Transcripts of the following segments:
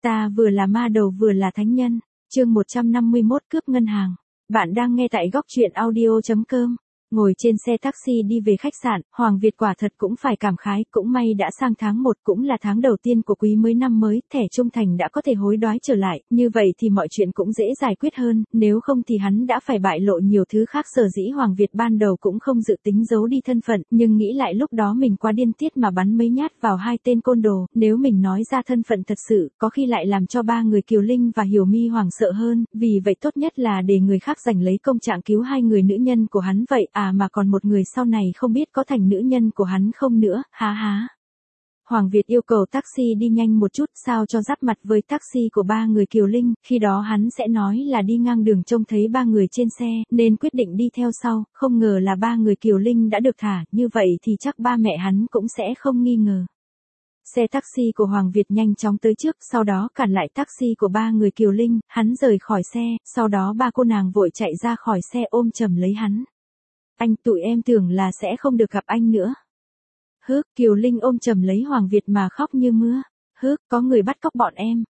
Ta vừa là ma đầu vừa là thánh nhân. Chương 151 cướp ngân hàng. Bạn đang nghe tại góc truyện audio.com. Ngồi trên xe taxi đi về khách sạn, Hoàng Việt quả thật cũng phải cảm khái, cũng may đã sang tháng 1 cũng là tháng đầu tiên của quý mới năm mới, thẻ trung thành đã có thể hối đoái trở lại, như vậy thì mọi chuyện cũng dễ giải quyết hơn, nếu không thì hắn đã phải bại lộ nhiều thứ khác. Sở dĩ Hoàng Việt ban đầu cũng không dự tính giấu đi thân phận, nhưng nghĩ lại lúc đó mình quá điên tiết mà bắn mấy nhát vào hai tên côn đồ, nếu mình nói ra thân phận thật sự, có khi lại làm cho ba người Kiều Linh và Hiểu My hoảng sợ hơn, vì vậy tốt nhất là để người khác giành lấy công trạng cứu hai người nữ nhân của hắn vậy mà còn một người sau này không biết có thành nữ nhân của hắn không nữa, há há. Hoàng Việt yêu cầu taxi đi nhanh một chút sao cho giáp mặt với taxi của ba người Kiều Linh, khi đó hắn sẽ nói là đi ngang đường trông thấy ba người trên xe, nên quyết định đi theo sau, không ngờ là ba người Kiều Linh đã được thả, như vậy thì chắc ba mẹ hắn cũng sẽ không nghi ngờ. Xe taxi của Hoàng Việt nhanh chóng tới trước, sau đó cản lại taxi của ba người Kiều Linh, hắn rời khỏi xe, sau đó ba cô nàng vội chạy ra khỏi xe ôm chầm lấy hắn. Anh, tụi em tưởng là sẽ không được gặp anh nữa. Kiều Linh ôm chầm lấy Hoàng Việt mà khóc như mưa. Có người bắt cóc bọn em.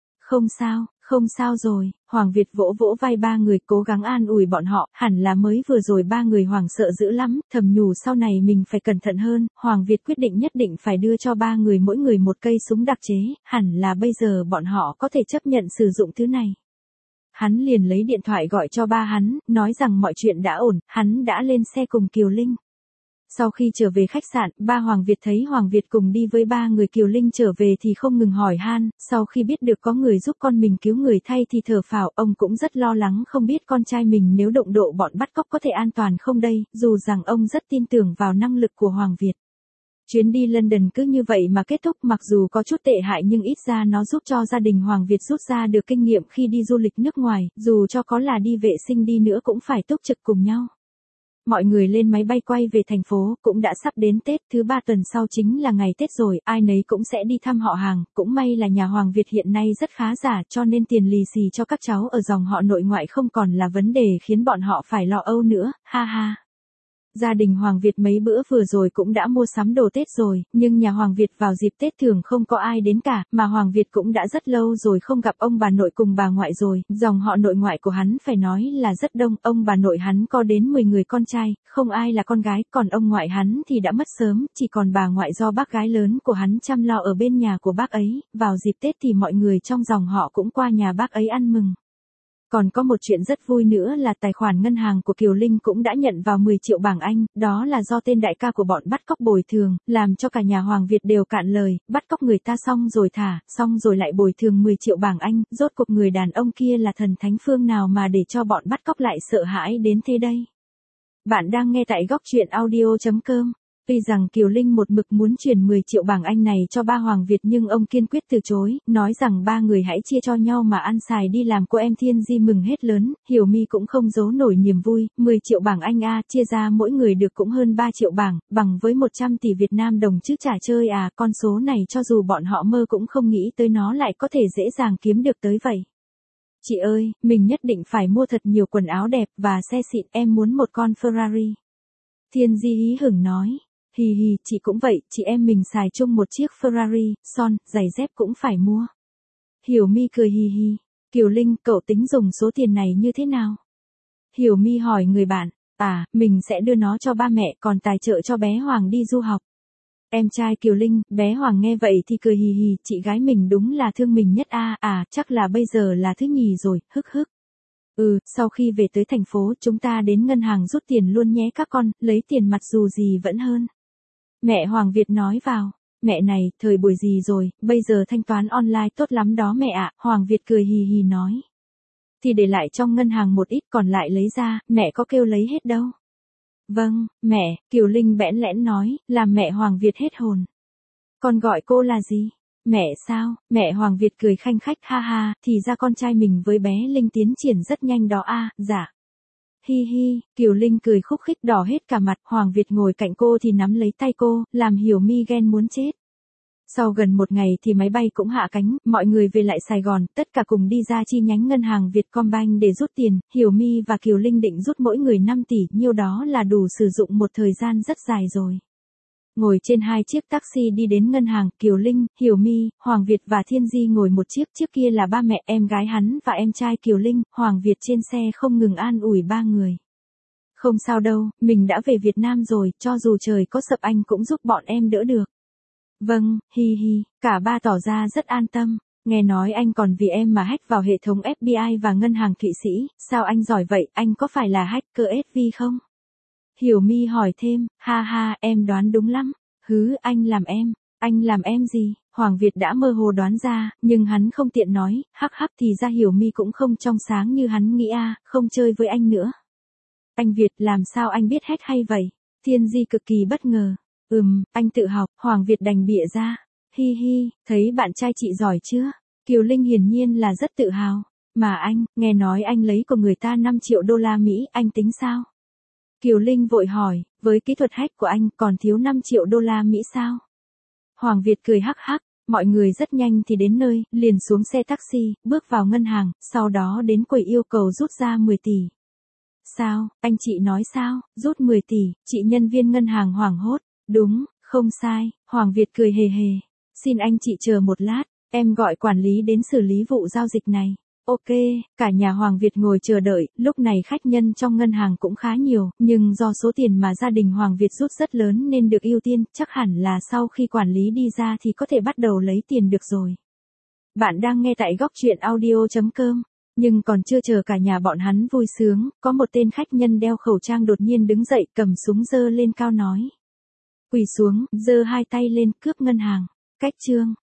Không sao rồi. Hoàng Việt vỗ vỗ vai ba người cố gắng an ủi bọn họ, hẳn là mới vừa rồi ba người hoảng sợ dữ lắm, thầm nhủ sau này mình phải cẩn thận hơn. Hoàng Việt quyết định nhất định phải đưa cho ba người mỗi người một cây súng đặc chế, hẳn là bây giờ bọn họ có thể chấp nhận sử dụng thứ này. Hắn liền lấy điện thoại gọi cho ba hắn, nói rằng mọi chuyện đã ổn, hắn đã lên xe cùng Kiều Linh. Sau khi trở về khách sạn, ba Hoàng Việt thấy Hoàng Việt cùng đi với ba người Kiều Linh trở về thì không ngừng hỏi han, sau khi biết được có người giúp con mình cứu người thay thì thở phào, ông cũng rất lo lắng không biết con trai mình nếu đụng độ bọn bắt cóc có thể an toàn không đây, dù rằng ông rất tin tưởng vào năng lực của Hoàng Việt. Chuyến đi London cứ như vậy mà kết thúc, mặc dù có chút tệ hại nhưng ít ra nó giúp cho gia đình Hoàng Việt rút ra được kinh nghiệm khi đi du lịch nước ngoài, dù cho có là đi vệ sinh đi nữa cũng phải túc trực cùng nhau. Mọi người lên máy bay quay về thành phố, cũng đã sắp đến Tết, thứ 3 tuần sau chính là ngày Tết rồi, ai nấy cũng sẽ đi thăm họ hàng, cũng may là nhà Hoàng Việt hiện nay rất khá giả cho nên tiền lì xì cho các cháu ở dòng họ nội ngoại không còn là vấn đề khiến bọn họ phải lo âu nữa, ha ha. Gia đình Hoàng Việt mấy bữa vừa rồi cũng đã mua sắm đồ Tết rồi, nhưng nhà Hoàng Việt vào dịp Tết thường không có ai đến cả, mà Hoàng Việt cũng đã rất lâu rồi không gặp ông bà nội cùng bà ngoại rồi, dòng họ nội ngoại của hắn phải nói là rất đông, ông bà nội hắn có đến 10 người con trai, không ai là con gái, còn ông ngoại hắn thì đã mất sớm, chỉ còn bà ngoại do bác gái lớn của hắn chăm lo ở bên nhà của bác ấy, vào dịp Tết thì mọi người trong dòng họ cũng qua nhà bác ấy ăn mừng. Còn có một chuyện rất vui nữa là tài khoản ngân hàng của Kiều Linh cũng đã nhận vào 10 triệu bảng Anh, đó là do tên đại ca của bọn bắt cóc bồi thường, làm cho cả nhà Hoàng Việt đều cạn lời, bắt cóc người ta xong rồi thả, xong rồi lại bồi thường 10 triệu bảng Anh, rốt cuộc người đàn ông kia là thần thánh phương nào mà để cho bọn bắt cóc lại sợ hãi đến thế đây. Bạn đang nghe tại góc truyện audio.com. Tuy rằng Kiều Linh một mực muốn chuyển 10 triệu bảng Anh này cho ba Hoàng Việt nhưng ông kiên quyết từ chối, nói rằng ba người hãy chia cho nhau mà ăn xài đi, làm cô em Thiên Di mừng hết lớn, Hiểu My cũng không giấu nổi niềm vui, 10 triệu bảng Anh chia ra mỗi người được cũng hơn 3 triệu bảng, bằng với 100 tỷ Việt Nam đồng chứ chả chơi con số này cho dù bọn họ mơ cũng không nghĩ tới nó lại có thể dễ dàng kiếm được tới vậy. Chị ơi, mình nhất định phải mua thật nhiều quần áo đẹp và xe xịn, em muốn một con Ferrari. Thiên Di hí hửng nói. Hì hì, chị cũng vậy, chị em mình xài chung một chiếc Ferrari, son, giày dép cũng phải mua. Hiểu My cười hì hì. Kiều Linh, cậu tính dùng số tiền này như thế nào? Hiểu My hỏi người bạn. Mình sẽ đưa nó cho ba mẹ, còn tài trợ cho bé Hoàng đi du học. Em trai Kiều Linh, bé Hoàng nghe vậy thì cười hì hì, chị gái mình đúng là thương mình nhất chắc là bây giờ là thứ nhì rồi, hức. Sau khi về tới thành phố chúng ta đến ngân hàng rút tiền luôn nhé các con, lấy tiền mặt dù gì vẫn hơn. Mẹ Hoàng Việt nói vào, mẹ này, thời buổi gì rồi, bây giờ thanh toán online tốt lắm đó mẹ ạ, Hoàng Việt cười hì hì nói. Thì để lại trong ngân hàng một ít còn lại lấy ra, mẹ có kêu lấy hết đâu. Vâng, mẹ, Kiều Linh bẽn lẽn nói, làm mẹ Hoàng Việt hết hồn. Con gọi cô là gì? Mẹ sao? Mẹ Hoàng Việt cười khanh khách ha ha, thì ra con trai mình với bé Linh tiến triển rất nhanh đó dạ. Hi hi, Kiều Linh cười khúc khích đỏ hết cả mặt, Hoàng Việt ngồi cạnh cô thì nắm lấy tay cô, làm Hiểu My ghen muốn chết. Sau gần một ngày thì máy bay cũng hạ cánh, mọi người về lại Sài Gòn, tất cả cùng đi ra chi nhánh ngân hàng Vietcombank để rút tiền, Hiểu My và Kiều Linh định rút mỗi người 5 tỷ, nhiêu đó là đủ sử dụng một thời gian rất dài rồi. Ngồi trên hai chiếc taxi đi đến ngân hàng, Kiều Linh, Hiểu My, Hoàng Việt và Thiên Di ngồi một chiếc, chiếc kia là ba mẹ, em gái hắn và em trai Kiều Linh, Hoàng Việt trên xe không ngừng an ủi ba người. Không sao đâu, mình đã về Việt Nam rồi, cho dù trời có sập anh cũng giúp bọn em đỡ được. Vâng, hi hi, cả ba tỏ ra rất an tâm. Nghe nói anh còn vì em mà hack vào hệ thống FBI và ngân hàng Thụy Sĩ, sao anh giỏi vậy, anh có phải là hacker SV không? Hiểu My hỏi thêm, ha ha, em đoán đúng lắm. Hứ, anh làm em gì? Hoàng Việt đã mơ hồ đoán ra, nhưng hắn không tiện nói, hắc hắc thì ra Hiểu My cũng không trong sáng như hắn nghĩ không chơi với anh nữa. Anh Việt, làm sao anh biết hack hay vậy? Thiên Di cực kỳ bất ngờ. Anh tự học, Hoàng Việt đành bịa ra. Hi hi, thấy bạn trai chị giỏi chưa? Kiều Linh hiển nhiên là rất tự hào. Mà anh, nghe nói anh lấy của người ta 5 triệu đô la Mỹ, anh tính sao? Kiều Linh vội hỏi, với kỹ thuật hack của anh còn thiếu 5 triệu đô la Mỹ sao? Hoàng Việt cười hắc hắc, mọi người rất nhanh thì đến nơi, liền xuống xe taxi, bước vào ngân hàng, sau đó đến quầy yêu cầu rút ra 10 tỷ. Sao, anh chị nói sao, rút 10 tỷ, chị nhân viên ngân hàng hoảng hốt, đúng, không sai, Hoàng Việt cười hề hề, xin anh chị chờ một lát, em gọi quản lý đến xử lý vụ giao dịch này. Ok, cả nhà Hoàng Việt ngồi chờ đợi, lúc này khách nhân trong ngân hàng cũng khá nhiều, nhưng do số tiền mà gia đình Hoàng Việt rút rất lớn nên được ưu tiên, chắc hẳn là sau khi quản lý đi ra thì có thể bắt đầu lấy tiền được rồi. Bạn đang nghe tại góc truyện audio.com. Nhưng còn chưa chờ cả nhà bọn hắn vui sướng, có một tên khách nhân đeo khẩu trang đột nhiên đứng dậy cầm súng giơ lên cao nói. Quỳ xuống, giơ hai tay lên, cướp ngân hàng. Cách chương